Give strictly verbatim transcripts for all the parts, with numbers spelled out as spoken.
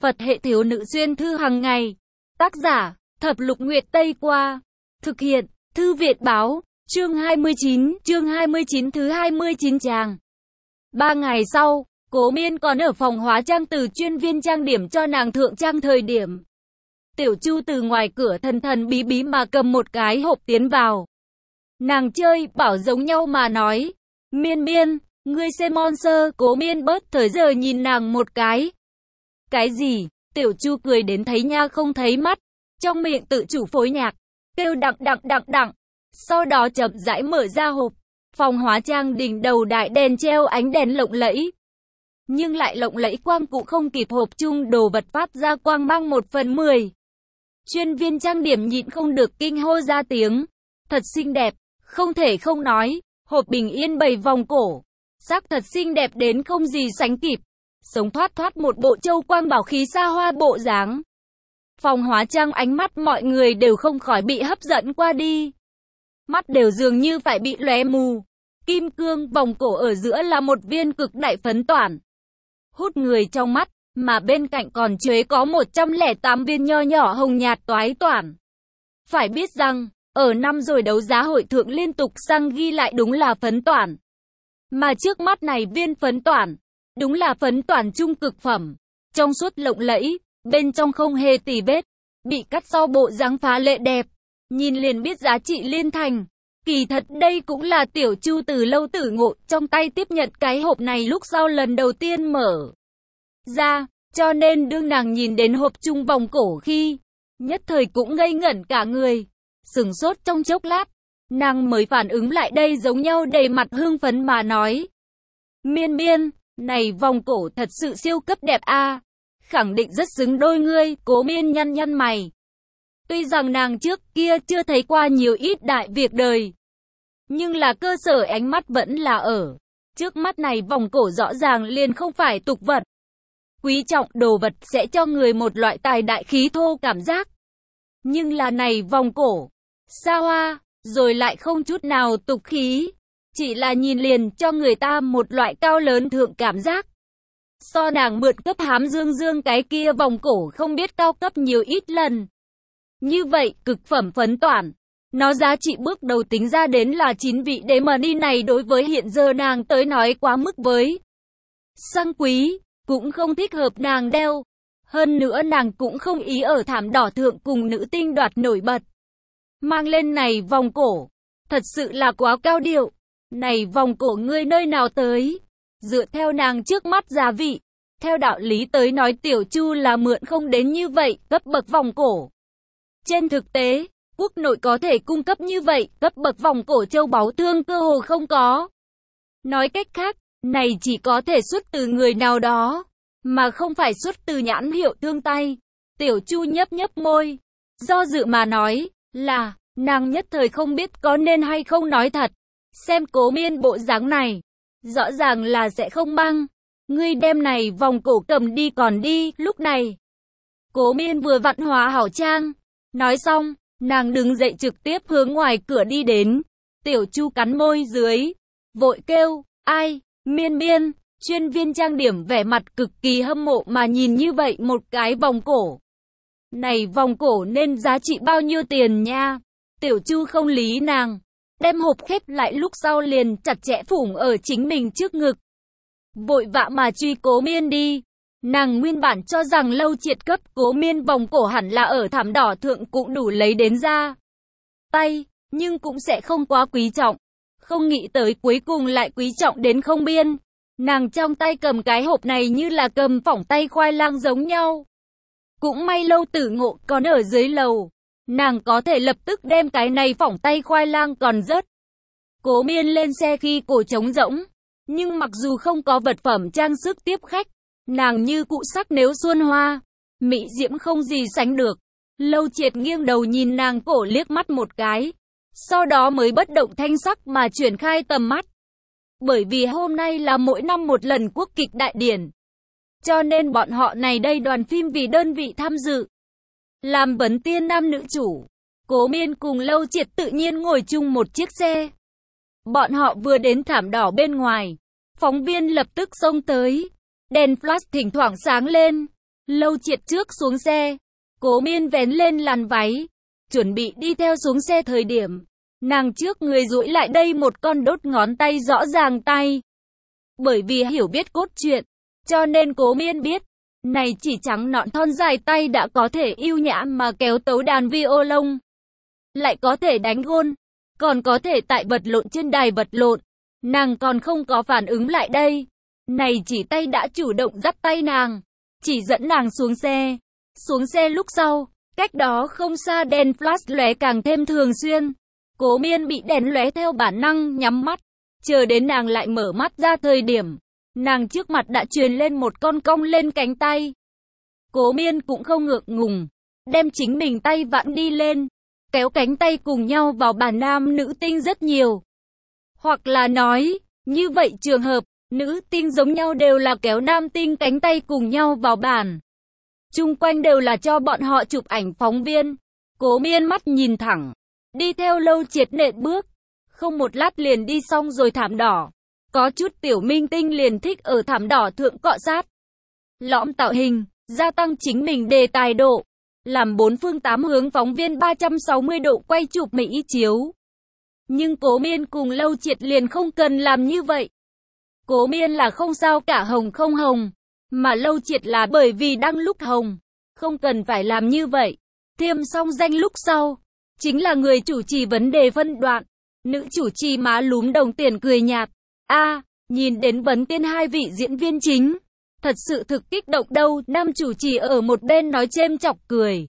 Phật hệ thiếu nữ xuyên thư hàng ngày. Tác giả, Thập Lục Nguyệt Tây Qua. Thực hiện, Thư Viện Báo. Chương hai mươi chín, chương hai mươi chín thứ hai mươi chín trang. Ba ngày sau, Cố Miên còn ở phòng hóa trang từ chuyên viên trang điểm cho nàng thượng trang thời điểm. Tiểu Chu từ ngoài cửa thần thần bí bí mà cầm một cái hộp tiến vào. Nàng chơi, bảo giống nhau mà nói. Miên Miên, ngươi xem monster. Cố Miên bớt thời giờ nhìn nàng một cái. Cái gì? Tiểu Chu cười đến thấy nha không thấy mắt. Trong miệng tự chủ phối nhạc. Kêu đặng đặng đặng đặng. Sau đó chậm rãi mở ra hộp. Phòng hóa trang đỉnh đầu đại đèn treo ánh đèn lộng lẫy. Nhưng lại lộng lẫy quang cũng không kịp hộp chung đồ vật phát ra quang mang một phần mười. Chuyên viên trang điểm nhịn không được kinh hô ra tiếng. Thật xinh đẹp, không thể không nói. Hộp bình yên bảy vòng cổ. Sắc thật xinh đẹp đến không gì sánh kịp. Sống thoát thoát một bộ châu quang bảo khí xa hoa bộ dáng. Phòng hóa trang ánh mắt mọi người đều không khỏi bị hấp dẫn qua đi. Mắt đều dường như phải bị lóe mù. Kim cương vòng cổ ở giữa là một viên cực đại phấn toản. Hút người trong mắt, mà bên cạnh còn chế có một trăm lẻ tám viên nho nhỏ hồng nhạt toái toản. Phải biết rằng, ở năm rồi đấu giá hội thượng liên tục sang ghi lại đúng là phấn toản. Mà trước mắt này viên phấn toản, đúng là phấn toản trung cực phẩm. Trong suốt lộng lẫy, bên trong không hề tì vết, bị cắt sau bộ dáng phá lệ đẹp. Nhìn liền biết giá trị liên thành. Kỳ thật đây cũng là Tiểu Chu từ lâu tử ngộ trong tay tiếp nhận cái hộp này lúc sau lần đầu tiên mở ra. Cho nên đương nàng nhìn đến hộp chung vòng cổ khi, nhất thời cũng ngây ngẩn cả người. Sửng sốt trong chốc lát, nàng mới phản ứng lại đây giống nhau đầy mặt hưng phấn mà nói. Miên Miên, này vòng cổ thật sự siêu cấp đẹp a, khẳng định rất xứng đôi ngươi. Cố Miên nhăn nhăn mày. Tuy rằng nàng trước kia chưa thấy qua nhiều ít đại việc đời, nhưng là cơ sở ánh mắt vẫn là ở. Trước mắt này vòng cổ rõ ràng liền không phải tục vật. Quý trọng đồ vật sẽ cho người một loại tài đại khí thô cảm giác. Nhưng là này vòng cổ, xa hoa, rồi lại không chút nào tục khí. Chỉ là nhìn liền cho người ta một loại cao lớn thượng cảm giác. So nàng mượn cấp hám dương dương cái kia vòng cổ không biết cao cấp nhiều ít lần. Như vậy, cực phẩm phấn toản, nó giá trị bước đầu tính ra đến là chín vị đế mà đi này đối với hiện giờ nàng tới nói quá mức với sang quý, cũng không thích hợp nàng đeo. Hơn nữa nàng cũng không ý ở thảm đỏ thượng cùng nữ tinh đoạt nổi bật. Mang lên này vòng cổ, thật sự là quá cao điệu. Này vòng cổ ngươi nơi nào tới? Dựa theo nàng trước mắt giá vị, theo đạo lý tới nói Tiểu Chu là mượn không đến như vậy, cấp bậc vòng cổ. Trên thực tế, quốc nội có thể cung cấp như vậy, cấp bậc vòng cổ châu báu thương cơ hồ không có. Nói cách khác, này chỉ có thể xuất từ người nào đó, mà không phải xuất từ nhãn hiệu thương tay. Tiểu Chu nhấp nhấp môi, do dự mà nói, là, nàng nhất thời không biết có nên hay không nói thật. Xem Cố Miên bộ dáng này, rõ ràng là sẽ không băng. Ngươi đem này vòng cổ cầm đi còn đi, lúc này. Cố Miên vừa vặn hóa hảo trang. Nói xong, nàng đứng dậy trực tiếp hướng ngoài cửa đi đến. Tiểu Chu cắn môi dưới, vội kêu, ai, Miên Miên. Chuyên viên trang điểm vẻ mặt cực kỳ hâm mộ mà nhìn như vậy một cái vòng cổ. Này vòng cổ nên giá trị bao nhiêu tiền nha? Tiểu Chu không lý nàng, đem hộp khép lại lúc sau liền chặt chẽ phủng ở chính mình trước ngực. Vội vã mà truy Cố Miên đi. Nàng nguyên bản cho rằng Lâu Triệt cấp Cố Miên vòng cổ hẳn là ở thảm đỏ thượng cũng đủ lấy đến ra tay, nhưng cũng sẽ không quá quý trọng. Không nghĩ tới cuối cùng lại quý trọng đến không biên. Nàng trong tay cầm cái hộp này như là cầm phỏng tay khoai lang giống nhau. Cũng may Lâu tử ngộ còn ở dưới lầu. Nàng có thể lập tức đem cái này phỏng tay khoai lang còn rớt. Cố Miên lên xe khi cổ trống rỗng. Nhưng mặc dù không có vật phẩm trang sức tiếp khách, nàng như cụ sắc nếu xuân hoa, mỹ diễm không gì sánh được. Lâu Triệt nghiêng đầu nhìn nàng cổ liếc mắt một cái, sau đó mới bất động thanh sắc mà chuyển khai tầm mắt. Bởi vì hôm nay là mỗi năm một lần quốc kịch đại điển, cho nên bọn họ này đây đoàn phim vì đơn vị tham dự, làm vấn tiên nam nữ chủ. Cố Miên cùng Lâu Triệt tự nhiên ngồi chung một chiếc xe. Bọn họ vừa đến thảm đỏ bên ngoài, phóng viên lập tức xông tới. Đèn flash thỉnh thoảng sáng lên. Lâu Triệt trước xuống xe, Cố Miên vén lên làn váy, chuẩn bị đi theo xuống xe thời điểm, nàng trước người duỗi lại đây một con đốt ngón tay rõ ràng tay. Bởi vì hiểu biết cốt truyện, cho nên Cố Miên biết, này chỉ trắng nõn thon dài tay đã có thể yêu nhã mà kéo tấu đàn violon, lại có thể đánh gôn, còn có thể tại vật lộn trên đài vật lộn. Nàng còn không có phản ứng lại đây, này chỉ tay đã chủ động dắt tay nàng, chỉ dẫn nàng xuống xe. Xuống xe lúc sau, cách đó không xa đèn flash lóe càng thêm thường xuyên. Cố Miên bị đèn lóe theo bản năng nhắm mắt, chờ đến nàng lại mở mắt ra thời điểm, nàng trước mặt đã truyền lên một con cong lên cánh tay. Cố Miên cũng không ngượng ngùng, đem chính mình tay vặn đi lên, kéo cánh tay cùng nhau vào bàn nam nữ tinh rất nhiều. Hoặc là nói, như vậy trường hợp, nữ tinh giống nhau đều là kéo nam tinh cánh tay cùng nhau vào bàn. Chung quanh đều là cho bọn họ chụp ảnh phóng viên. Cố Miên mắt nhìn thẳng, đi theo Lâu Triệt nện bước, không một lát liền đi xong rồi thảm đỏ. Có chút tiểu minh tinh liền thích ở thảm đỏ thượng cọ sát, lõm tạo hình, gia tăng chính mình đề tài độ, làm bốn phương tám hướng phóng viên ba trăm sáu mươi độ quay chụp mỹ chiếu. Nhưng Cố Miên cùng Lâu Triệt liền không cần làm như vậy. Cố Miên là không sao cả hồng không hồng, mà Lâu Triệt là bởi vì đang lúc hồng, không cần phải làm như vậy. Thiêm xong danh lúc sau, chính là người chủ trì vấn đề phân đoạn. Nữ chủ trì má lúm đồng tiền cười nhạt. A, à, nhìn đến vấn tiên hai vị diễn viên chính, thật sự thực kích động đâu. Nam chủ trì ở một bên nói chêm chọc cười.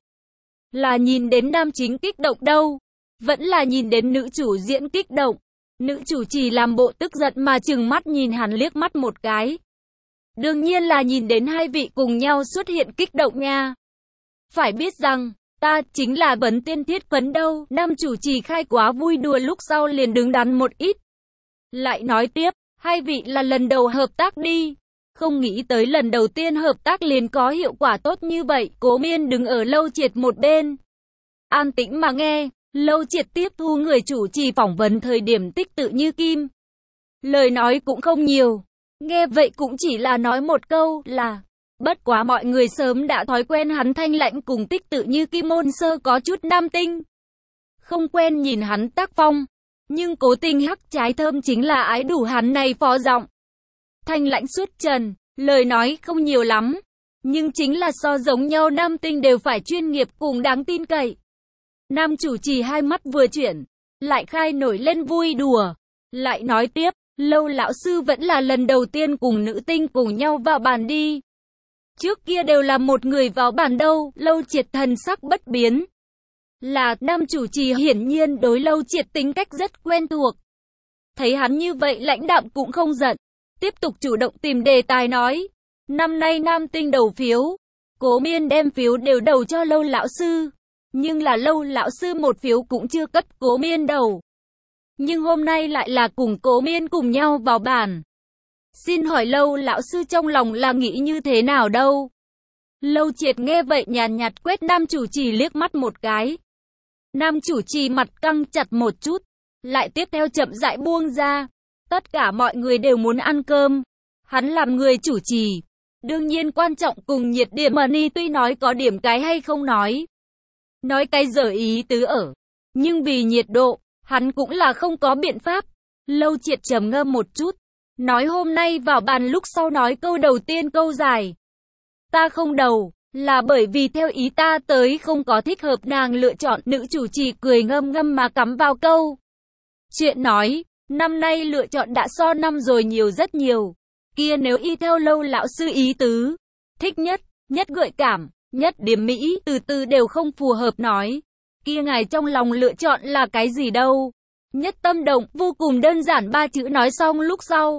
Là nhìn đến nam chính kích động đâu, vẫn là nhìn đến nữ chủ diễn kích động. Nữ chủ trì làm bộ tức giận mà trừng mắt nhìn hắn liếc mắt một cái. Đương nhiên là nhìn đến hai vị cùng nhau xuất hiện kích động nha. Phải biết rằng, ta chính là vấn tiên thiết phấn đâu. Nam chủ trì khai quá vui đùa lúc sau liền đứng đắn một ít. Lại nói tiếp, hai vị là lần đầu hợp tác đi. Không nghĩ tới lần đầu tiên hợp tác liền có hiệu quả tốt như vậy. Cố Miên đứng ở Lâu Triệt một bên, an tĩnh mà nghe. Lâu Triệt tiếp thu người chủ trì phỏng vấn thời điểm tích tự như kim. Lời nói cũng không nhiều. Nghe vậy cũng chỉ là nói một câu là, bất quá mọi người sớm đã thói quen hắn thanh lãnh cùng tích tự như kim môn sơ có chút nam tinh. Không quen nhìn hắn tác phong, nhưng cố tình hắc trái thơm chính là ái đủ hắn này phó giọng. Thanh lãnh suốt trần, lời nói không nhiều lắm, nhưng chính là so giống nhau nam tinh đều phải chuyên nghiệp cùng đáng tin cậy. Nam chủ trì hai mắt vừa chuyển, lại khai nổi lên vui đùa, lại nói tiếp. Lâu lão sư vẫn là lần đầu tiên cùng nữ tinh cùng nhau vào bàn đi. Trước kia đều là một người vào bàn đâu. Lâu Triệt thần sắc bất biến. Là nam chủ trì hiển nhiên đối Lâu Triệt tính cách rất quen thuộc. Thấy hắn như vậy lãnh đạm cũng không giận. Tiếp tục chủ động tìm đề tài nói. Năm nay nam tinh đầu phiếu. Cố Miên đem phiếu đều đầu cho Lâu lão sư. Nhưng là Lâu lão sư một phiếu cũng chưa cất Cố Miên đầu. Nhưng hôm nay lại là cùng Cố Miên cùng nhau vào bàn. Xin hỏi Lâu lão sư trong lòng là nghĩ như thế nào đâu? Lâu Triệt nghe vậy nhàn nhạt quét nam chủ trì liếc mắt một cái. Nam chủ trì mặt căng chặt một chút, lại tiếp theo chậm rãi buông ra. Tất cả mọi người đều muốn ăn cơm. Hắn làm người chủ trì, đương nhiên quan trọng cùng nhiệt điểm mà ni tuy nói có điểm cái hay không nói. Nói cái dở ý tứ ở, nhưng vì nhiệt độ, hắn cũng là không có biện pháp. Lâu Triệt trầm ngâm một chút, nói hôm nay vào bàn lúc sau nói câu đầu tiên câu dài. Ta không đầu, là bởi vì theo ý ta tới không có thích hợp nàng lựa chọn. Nữ chủ trì cười ngâm ngâm mà cắm vào câu. Chuyện nói, năm nay lựa chọn đã so năm rồi nhiều rất nhiều. Kia nếu y theo Lâu lão sư ý tứ, thích nhất, nhất gợi cảm, nhất điểm mỹ, từ từ đều không phù hợp nói. Kia ngài trong lòng lựa chọn là cái gì đâu? Nhất tâm động, vô cùng đơn giản ba chữ nói xong lúc sau.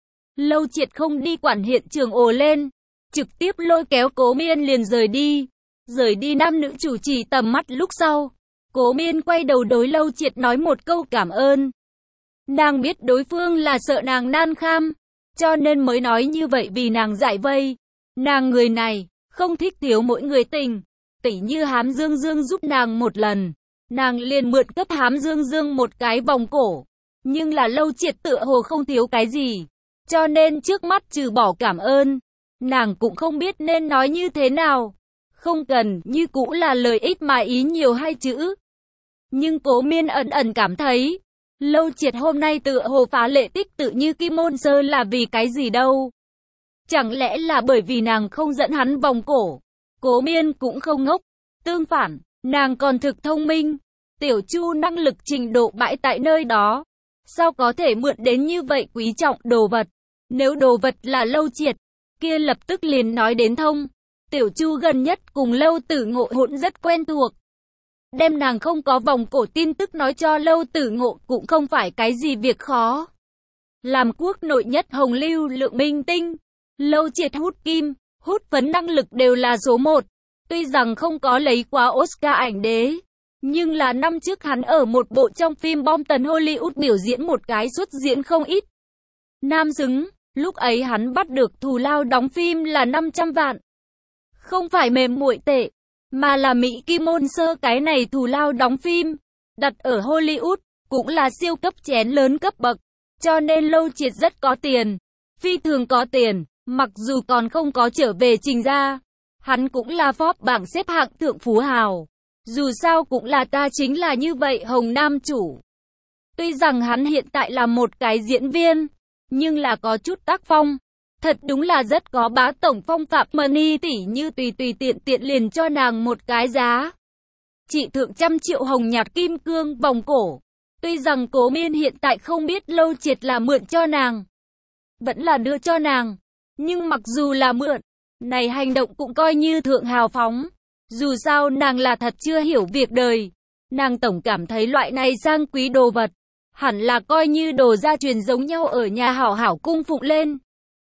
Lâu Triệt không đi quản hiện trường ồ lên, trực tiếp lôi kéo Cố Miên liền rời đi. Rời đi nam nữ chủ trì tầm mắt lúc sau. Cố Miên quay đầu đối Lâu Triệt nói một câu cảm ơn. Nàng biết đối phương là sợ nàng nan kham, cho nên mới nói như vậy vì nàng giải vây. Nàng người này, không thích thiếu mỗi người tình. Tỉ như Hám Dương Dương giúp nàng một lần, nàng liền mượn cấp Hám Dương Dương một cái vòng cổ. Nhưng là Lâu Triệt tựa hồ không thiếu cái gì, cho nên trước mắt trừ bỏ cảm ơn, nàng cũng không biết nên nói như thế nào. Không cần, như cũ là lời ít mà ý nhiều hai chữ. Nhưng Cố Miên ẩn ẩn cảm thấy, Lâu Triệt hôm nay tựa hồ phá lệ tích tự như Kim Môn Sơ là vì cái gì đâu. Chẳng lẽ là bởi vì nàng không dẫn hắn vòng cổ? Cố Miên cũng không ngốc. Tương phản, nàng còn thực thông minh. Tiểu Chu năng lực trình độ bãi tại nơi đó. Sao có thể mượn đến như vậy quý trọng đồ vật? Nếu đồ vật là Lâu Triệt, kia lập tức liền nói đến thông. Tiểu Chu gần nhất cùng Lâu Tử Ngộ hỗn rất quen thuộc. Đem nàng không có vòng cổ tin tức nói cho Lâu Tử Ngộ cũng không phải cái gì việc khó. Làm quốc nội nhất hồng lưu lượng minh tinh, Lâu Triệt hút kim, hút phấn năng lực đều là số một. Tuy rằng không có lấy quá Oscar ảnh đế, nhưng là năm trước hắn ở một bộ trong phim bom tấn Hollywood biểu diễn một cái xuất diễn không ít. Nam xứng, lúc ấy hắn bắt được thù lao đóng phim là năm trăm vạn. Không phải mềm muội tệ, mà là Mỹ Kim Môn Sơ cái này thù lao đóng phim, đặt ở Hollywood, cũng là siêu cấp chén lớn cấp bậc. Cho nên Lâu Triệt rất có tiền, phi thường có tiền, mặc dù còn không có trở về Trình gia. Hắn cũng là Forbes bảng xếp hạng thượng phú hào. Dù sao cũng là ta chính là như vậy Hồng Nam chủ. Tuy rằng hắn hiện tại là một cái diễn viên, nhưng là có chút tác phong. Thật đúng là rất có bá tổng phong phạm money tỷ như tùy tùy tiện tiện liền cho nàng một cái giá. Chị thượng trăm triệu hồng nhạt kim cương vòng cổ. Tuy rằng Cố Miên hiện tại không biết Lâu Triệt là mượn cho nàng, vẫn là đưa cho nàng. Nhưng mặc dù là mượn, này hành động cũng coi như thượng hào phóng. Dù sao nàng là thật chưa hiểu việc đời. Nàng tổng cảm thấy loại này sang quý đồ vật, hẳn là coi như đồ gia truyền giống nhau ở nhà hảo hảo cung phụng lên.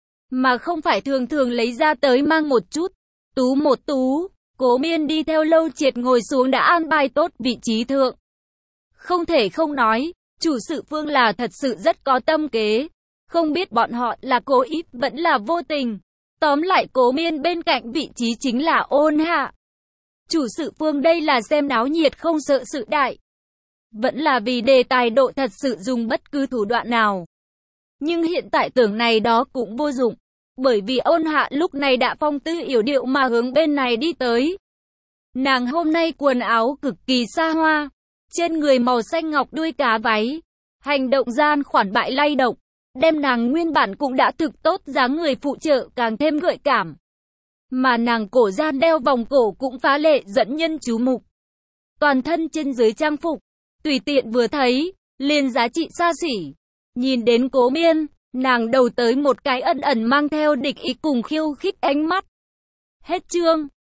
Mà không phải thường thường lấy ra tới mang một chút. Tú một tú, Cố Miên đi theo Lâu Triệt ngồi xuống đã an bài tốt vị trí thượng. Không thể không nói, chủ sự Phương là thật sự rất có tâm kế. Không biết bọn họ là cố ý vẫn là vô tình. Tóm lại Cố Miên bên cạnh vị trí chính là Ôn Hạ. Chủ sự Phương đây là xem náo nhiệt không sợ sự đại. Vẫn là vì đề tài độ thật sự dùng bất cứ thủ đoạn nào. Nhưng hiện tại tưởng này đó cũng vô dụng. Bởi vì Ôn Hạ lúc này đã phong tư yểu điệu mà hướng bên này đi tới. Nàng hôm nay quần áo cực kỳ xa hoa. Trên người màu xanh ngọc đuôi cá váy. Hành động gian khoản bại lay động. Đem nàng nguyên bản cũng đã thực tốt dáng người phụ trợ càng thêm gợi cảm. Mà nàng cổ gian đeo vòng cổ cũng phá lệ dẫn nhân chú mục. Toàn thân trên dưới trang phục, tùy tiện vừa thấy, liền giá trị xa xỉ. Nhìn đến Cố Miên, nàng đầu tới một cái ẩn ẩn mang theo địch ý cùng khiêu khích ánh mắt. Hết chương.